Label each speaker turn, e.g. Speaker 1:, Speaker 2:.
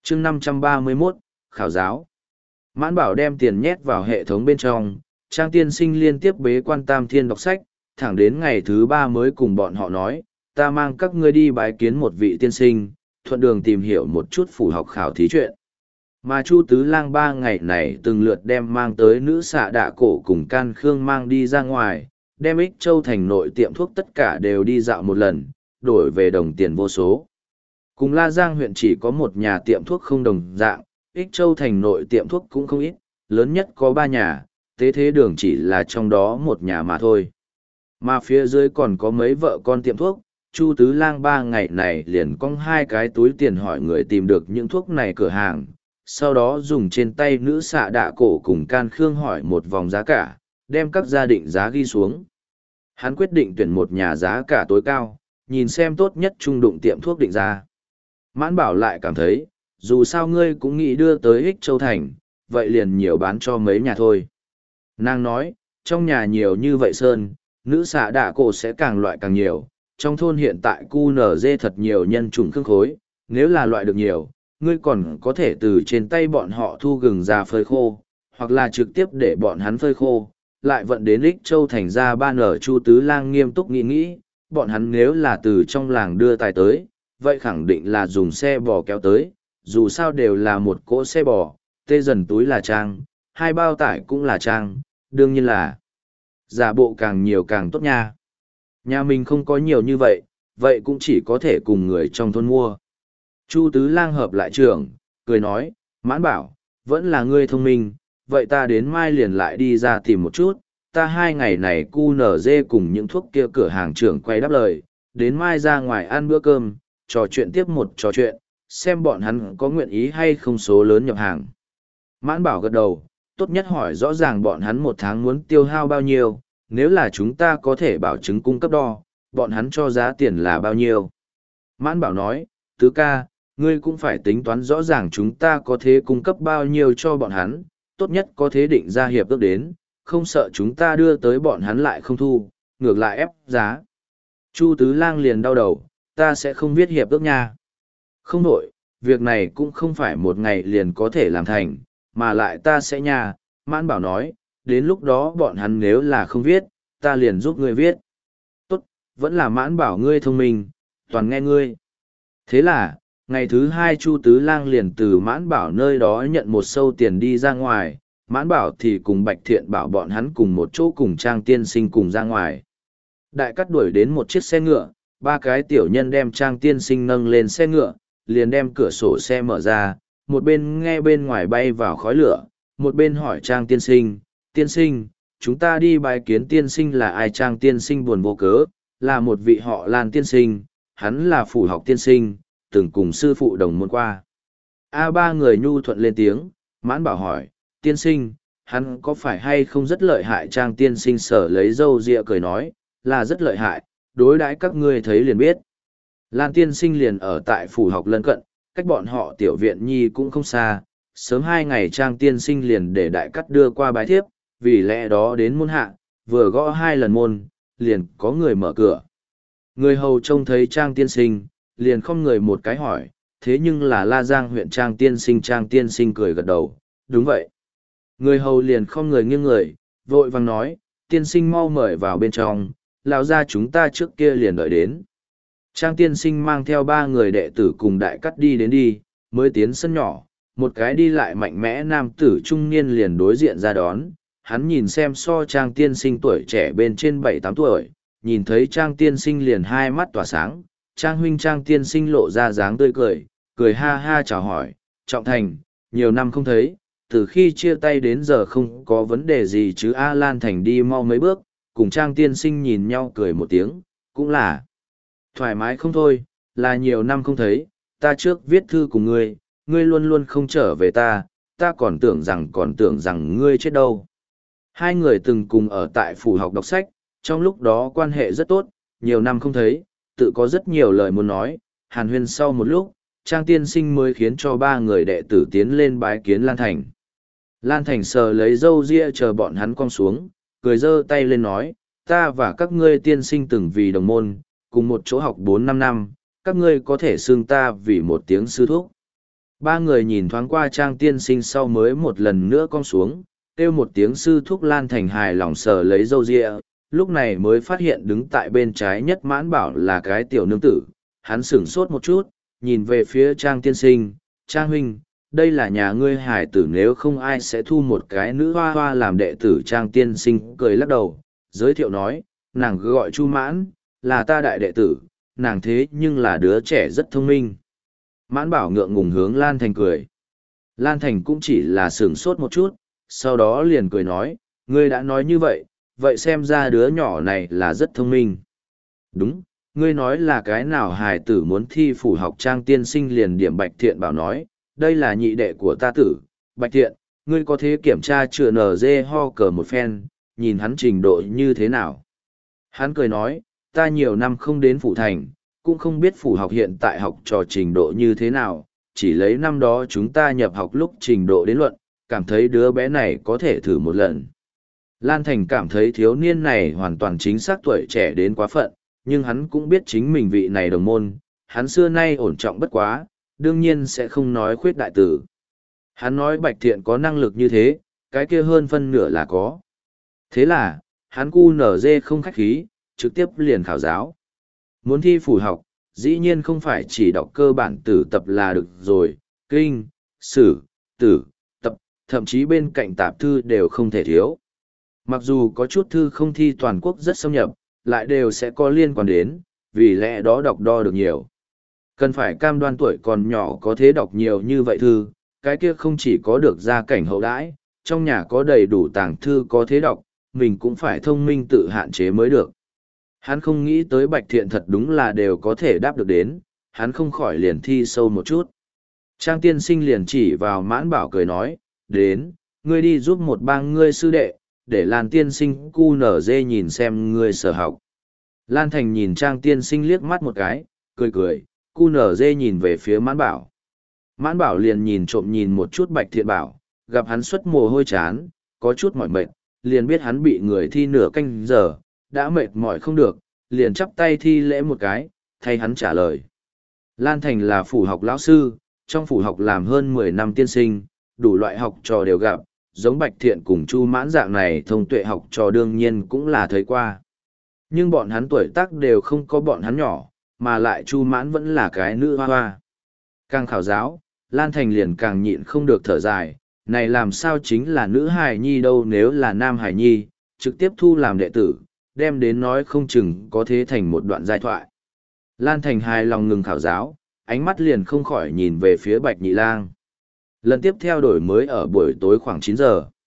Speaker 1: chương 531, khảo giáo. Mãn Bảo đem tiền nhét vào hệ thống bên trong, Trang tiên sinh liên tiếp bế quan Tam Thiên đọc sách, thẳng đến ngày thứ 3 mới cùng bọn họ nói, ta mang các ngươi đi bái kiến một vị tiên sinh, thuận đường tìm hiểu một chút phủ học khảo thí chuyện. Mà Chu Tứ Lang 3 ngày này từng lượt đem mang tới nữ xạ đạ cổ cùng Can Khương mang đi ra ngoài, đem Ích Châu thành nội tiệm thuốc tất cả đều đi dạo một lần, đổi về đồng tiền vô số. Cùng La Giang huyện chỉ có một nhà tiệm thuốc không đồng dạng, Ích Châu thành nội tiệm thuốc cũng không ít, lớn nhất có 3 nhà, tế thế đường chỉ là trong đó một nhà mà thôi. Mà phía dưới còn có mấy vợ con tiệm thuốc, Chu Tứ Lang 3 ngày này liền cong 2 cái túi tiền hỏi người tìm được những thuốc này cửa hàng, sau đó dùng trên tay nữ xạ đạ cổ cùng Can Khương hỏi một vòng giá cả, đem các gia định giá ghi xuống. Hắn quyết định tuyển một nhà giá cả tối cao, nhìn xem tốt nhất trung đụng tiệm thuốc định ra. Mãn Bảo lại cảm thấy, dù sao ngươi cũng nghĩ đưa tới Ích Châu thành, vậy liền nhiều bán cho mấy nhà thôi. Nàng nói, trong nhà nhiều như vậy sơn, nữ xạ đạ cổ sẽ càng loại càng nhiều, trong thôn hiện tại QNZ thật nhiều nhân chủng khương khối, nếu là loại được nhiều, ngươi còn có thể từ trên tay bọn họ thu gừng ra phơi khô, hoặc là trực tiếp để bọn hắn phơi khô, lại vận đến Ích Châu thành ra ban ở Chu Tứ Lang nghiêm túc nghĩ, bọn hắn nếu là từ trong làng đưa tài tới, vậy khẳng định là dùng xe bò kéo tới, dù sao đều là một cỗ xe bò, tê dần túi là trang, 2 bao tải cũng là trang, đương nhiên là giả bộ càng nhiều càng tốt nha. Nhà mình không có nhiều như vậy, vậy cũng chỉ có thể cùng người trong thôn mua. Chu Tứ Lang hợp lại trưởng, cười nói, Mãn Bảo, vẫn là ngươi thông minh, vậy ta đến mai liền lại đi ra tìm một chút, ta 2 ngày này QNZ cùng những thuốc kia cửa hàng trưởng quay đáp lời, đến mai ra ngoài ăn bữa cơm, trò chuyện tiếp một trò chuyện, xem bọn hắn có nguyện ý hay không số lớn nhập hàng. Mãn Bảo gật đầu, tốt nhất hỏi rõ ràng bọn hắn một tháng muốn tiêu hao bao nhiêu, nếu là chúng ta có thể bảo chứng cung cấp đo, bọn hắn cho giá tiền là bao nhiêu. Mãn Bảo nói, Tứ ca, ngươi cũng phải tính toán rõ ràng chúng ta có thể cung cấp bao nhiêu cho bọn hắn, tốt nhất có thể định ra hiệp ước đến, không sợ chúng ta đưa tới bọn hắn lại không thu, ngược lại ép giá. Chu Tứ Lang liền đau đầu, ta sẽ không viết hiệp ước nha. Không nổi, việc này cũng không phải một ngày liền có thể làm thành, mà lại ta sẽ nha. Mãn Bảo nói, đến lúc đó bọn hắn nếu là không viết, ta liền giúp ngươi viết. Tốt, vẫn là Mãn Bảo ngươi thông minh, toàn nghe ngươi. Thế là, ngày thứ 2 Chu Tứ Lang liền từ Mãn Bảo nơi đó nhận một sâu tiền đi ra ngoài, Mãn Bảo thì cùng Bạch Thiện Bảo bọn hắn cùng một chỗ cùng Trang tiên sinh cùng ra ngoài. Đại cắt đuổi đến một chiếc xe ngựa, 3 cái tiểu nhân đem Trang tiên sinh nâng lên xe ngựa, liền đem cửa sổ xe mở ra, một bên nghe bên ngoài bay vào khói lửa, một bên hỏi Trang tiên sinh, chúng ta đi bái kiến tiên sinh là ai? Trang tiên sinh buồn vô cớ, là một vị họ Lan tiên sinh, hắn là phủ học tiên sinh, từng cùng sư phụ đồng môn qua. Ba người nhu thuận lên tiếng, Mãn Bảo hỏi, tiên sinh, hắn có phải hay không rất lợi hại? Trang tiên sinh sở lấy râu ria cười nói, là rất lợi hại, đối đãi các ngươi thấy liền biết. Lan tiên sinh liền ở tại phủ học lân cận, cách bọn họ tiểu viện nhi cũng không xa, sớm 2 ngày Trang tiên sinh liền để đại cắt đưa qua bái thiếp, vì lẽ đó đến môn hạ, vừa gõ 2 lần môn, liền có người mở cửa. Người hầu trông thấy Trang tiên sinh, liền không người một cái hỏi, thế nhưng là La Giang huyện Trang tiên sinh cười gật đầu, đúng vậy. Người hầu liền không người nghiêng người, vội vàng nói, tiên sinh mau mời vào bên trong, lão gia chúng ta trước kia liền đợi đến. Trang tiên sinh mang theo 3 người đệ tử cùng đại cắt đi, mới tiến sân nhỏ, một cái đi lại mạnh mẽ nam tử trung niên liền đối diện ra đón, hắn nhìn xem so Trang tiên sinh tuổi trẻ bên trên 7-8 tuổi, nhìn thấy Trang tiên sinh liền 2 mắt tỏa sáng, Trang huynh Trang tiên sinh lộ ra dáng tươi cười, cười ha ha chào hỏi, Trọng Thành, nhiều năm không thấy, từ khi chia tay đến giờ không có vấn đề gì chứ. Lan Thành đi mau mấy bước, cùng Trang tiên sinh nhìn nhau cười một tiếng, cũng là thoải mái không thôi, là nhiều năm không thấy, ta trước viết thư cùng ngươi, ngươi luôn luôn không trở về ta còn tưởng rằng ngươi chết đâu. 2 người từng cùng ở tại phủ học đọc sách, trong lúc đó quan hệ rất tốt, nhiều năm không thấy, tự có rất nhiều lời muốn nói, hàn huyên sau một lúc, Trang tiên sinh mới khiến cho 3 người đệ tử tiến lên bái kiến Lan Thành. Lan Thành sờ lấy râu ria chờ bọn hắn cong xuống, cười giơ tay lên nói, ta và các ngươi tiên sinh từng vì đồng môn, cùng một chỗ học 4-5 năm, các ngươi có thể xưng ta vì một tiếng sư thúc. Ba người nhìn thoáng qua Trang tiên sinh sau mới một lần nữa cong xuống, kêu một tiếng sư thúc. Lan Thành hài lòng sờ lấy râu ria, lúc này mới phát hiện đứng tại bên trái nhất Mãn Bảo là cái tiểu nương tử. Hắn sửng sốt một chút, nhìn về phía Trang tiên sinh. Trang huynh, đây là nhà ngươi hải tử, nếu không ai sẽ thu một cái nữ hoa hoa làm đệ tử. Trang tiên sinh cười lắc đầu, giới thiệu nói, nàng gọi Chu Mãn, là ta đại đệ tử, nàng thế nhưng là đứa trẻ rất thông minh. Mãn Bảo ngượng ngùng hướng Lan Thành cười. Lan Thành cũng chỉ là sửng sốt một chút, sau đó liền cười nói, ngươi đã nói như vậy, vậy xem ra đứa nhỏ này là rất thông minh. Đúng, ngươi nói là cái nào hài tử muốn thi phủ học. Trang tiên sinh liền điểm Bạch Thiện Bảo nói, đây là nhị đệ của ta tử, Bạch Thiện, ngươi có thể kiểm tra chữa NG ho cờ một phen, nhìn hắn trình độ như thế nào. Hắn cười nói, ta nhiều năm không đến phủ thành, cũng không biết phủ học hiện tại học trò trình độ như thế nào, chỉ lấy năm đó chúng ta nhập học lúc trình độ đến luận, cảm thấy đứa bé này có thể thử một lần. Lan Thành cảm thấy thiếu niên này hoàn toàn chính xác tuổi trẻ đến quá phận, nhưng hắn cũng biết chính mình vị này đồng môn, hắn xưa nay ổn trọng bất quá, đương nhiên sẽ không nói khuyết đại tử. Hắn nói Bạch Thiện có năng lực như thế, cái kia hơn phân nửa là có. Thế là, hắn cu nở dê không khách khí, trực tiếp liền khảo giáo. Muốn thi phủ học, dĩ nhiên không phải chỉ đọc cơ bản tử tập là được rồi, kinh, sử, tử, tập, thậm chí bên cạnh tạp thư đều không thể thiếu. Mặc dù có chút thư không thi toàn quốc rất xâm nhập, lại đều sẽ có liên quan đến, vì lẽ đó đọc đo được nhiều. Cần phải cam đoan tuổi còn nhỏ có thể đọc nhiều như vậy thư, cái kia không chỉ có được gia cảnh hậu đãi, trong nhà có đầy đủ tàng thư có thể đọc, mình cũng phải thông minh tự hạn chế mới được. Hắn không nghĩ tới Bạch Thiện thật đúng là đều có thể đáp được đến, hắn không khỏi liền thi sâu một chút. Trang tiên sinh liền chỉ vào Mãn Bảo cười nói, đến, ngươi đi giúp một bang ngươi sư đệ, để Lan tiên sinh cu nở dê nhìn xem ngươi sở học. Lan Thành nhìn Trang tiên sinh liếc mắt một cái, cười cười, cu nở dê nhìn về phía Mãn Bảo. Mãn Bảo liền nhìn trộm nhìn một chút Bạch Thiện Bảo, gặp hắn xuất mồ hôi chán, có chút mỏi mệt, liền biết hắn bị người thi nửa canh giờ, đã mệt mỏi không được, liền chắp tay thi lễ một cái, thay hắn trả lời. Lan Thành là phủ học lão sư, trong phủ học làm hơn 10 năm tiên sinh, đủ loại học trò đều gặp, giống Bạch Thiện cùng Chu Mãn dạng này thông tuệ học trò đương nhiên cũng là thấy qua. Nhưng bọn hắn tuổi tác đều không có bọn hắn nhỏ, mà lại Chu Mãn vẫn là cái nữ hoa hoa. Càng khảo giáo, Lan Thành liền càng nhịn không được thở dài, này làm sao chính là nữ hài nhi đâu, nếu là nam hài nhi, trực tiếp thu làm đệ tử, đem đến nói không chừng có thế thành một đoạn giai thoại. Lan Thành hài lòng ngừng khảo giáo, ánh mắt liền không khỏi nhìn về phía Bạch Nhị Lang. Lần tiếp theo đổi mới ở buổi tối khoảng 9 giờ.